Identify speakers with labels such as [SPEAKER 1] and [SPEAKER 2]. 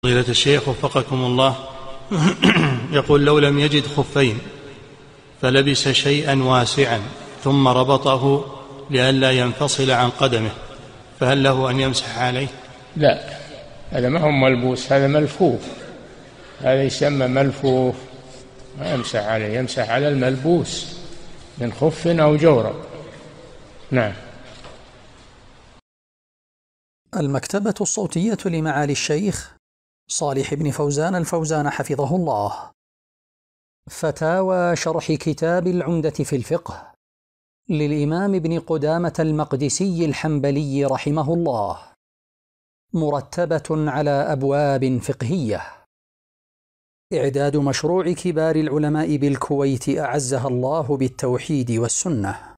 [SPEAKER 1] فضيلة الشيخ وفقكم الله، يقول: لو لم يجد خفين فلبس شيئا واسعا ثم ربطه لئلا ينفصل عن قدمه، فهل له أن يمسح عليه؟
[SPEAKER 2] لا، هذا ما هو ملبوس، هذا ملفوف، هذا يسمى ملفوف، ما يمسح عليه، يمسح على الملبوس من خف أو جورب. نعم.
[SPEAKER 3] المكتبة الصوتية لمعالي الشيخ صالح بن فوزان الفوزان حفظه الله. فتاوى شرح كتاب العمدة في الفقه للإمام ابن قدامة المقدسي الحنبلي رحمه الله، مرتبة على أبواب فقهية. إعداد مشروع كبار العلماء بالكويت أعزها الله بالتوحيد والسنة.